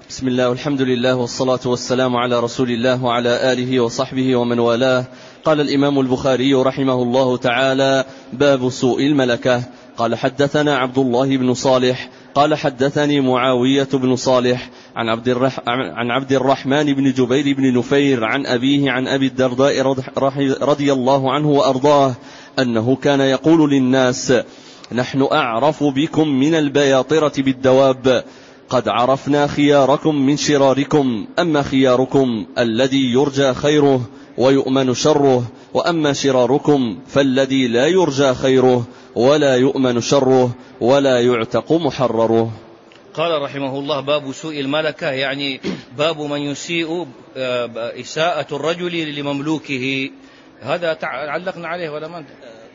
بسم الله والحمد لله والصلاة والسلام على رسول الله وعلى آله وصحبه ومن والاه. قال الإمام البخاري رحمه الله تعالى: باب سوء الملكة. قال حدثنا عبد الله بن صالح قال حدثني معاوية بن صالح عن عبد الرحمن بن جبير بن نفير عن أبيه عن أبي الدرداء رضي الله عنه وأرضاه أنه كان يقول للناس: نحن أعرف بكم من البياطرة بالدواب، قد عرفنا خياركم من شراركم، أما خياركم الذي يرجى خيره ويؤمن شره، وأما شراركم فالذي لا يرجى خيره ولا يؤمن شره ولا يعتق محرره. قال رحمه الله: باب سوء الملكة، يعني باب من يسيء إساءة الرجل لمملوكه. هذا علقنا عليه ولا ما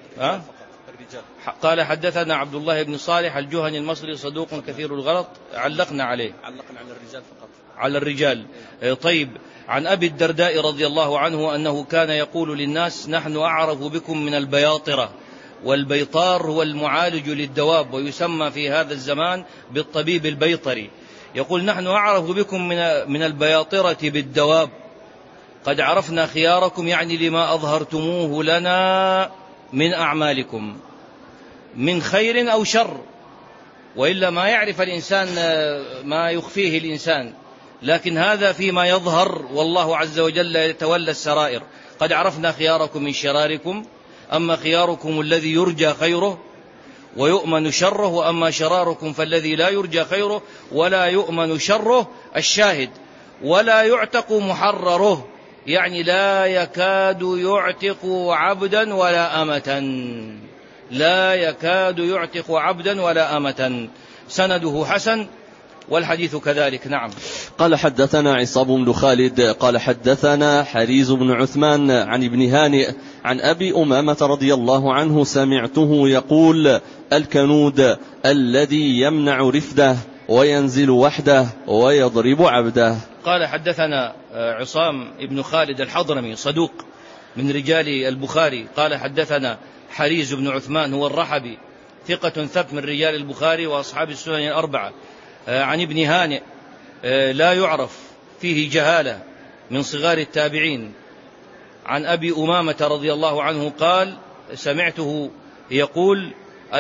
قال حدثنا عبد الله بن صالح الجهني المصري صدوق كثير الغلط، علقنا عليه، علقنا على الرجال فقط، على الرجال. طيب، عن أبي الدرداء رضي الله عنه أنه كان يقول للناس: نحن أعرف بكم من البياطرة، والبيطار هو المعالج للدواب، ويسمى في هذا الزمان بالطبيب البيطري. يقول: نحن أعرف بكم من البياطرة بالدواب، قد عرفنا خياركم، يعني لما أظهرتموه لنا من أعمالكم من خير أو شر، وإلا ما يعرف الإنسان ما يخفيه الإنسان، لكن هذا فيما يظهر، والله عز وجل يتولى السرائر. قد عرفنا خياركم من شراركم، أما خياركم الذي يرجى خيره ويؤمن شره، وأما شراركم فالذي لا يرجى خيره ولا يؤمن شره. الشاهد: ولا يعتق محرره، يعني لا يكاد يعتق عبدا ولا أمة، لا يكاد يعتق عبدا ولا أمة. سنده حسن والحديث كذلك. نعم. قال حدثنا عصام بن خالد قال حدثنا حريز بن عثمان عن ابن هانئ عن أبي أمامة رضي الله عنه سمعته يقول: الكنود الذي يمنع رفده وينزل وحده ويضرب عبده. قال حدثنا عصام بن خالد الحضرمي صدوق من رجال البخاري. قال حدثنا حريز بن عثمان هو الرحبي ثقة ثبت من رجال البخاري وأصحاب السنن الأربعة. عن ابن هانئ لا يعرف، فيه جهالة، من صغار التابعين. عن أبي أمامة رضي الله عنه قال: سمعته يقول: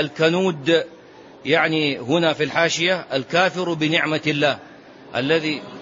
الكنود، يعني هنا في الحاشية الكافر بنعمة الله الذي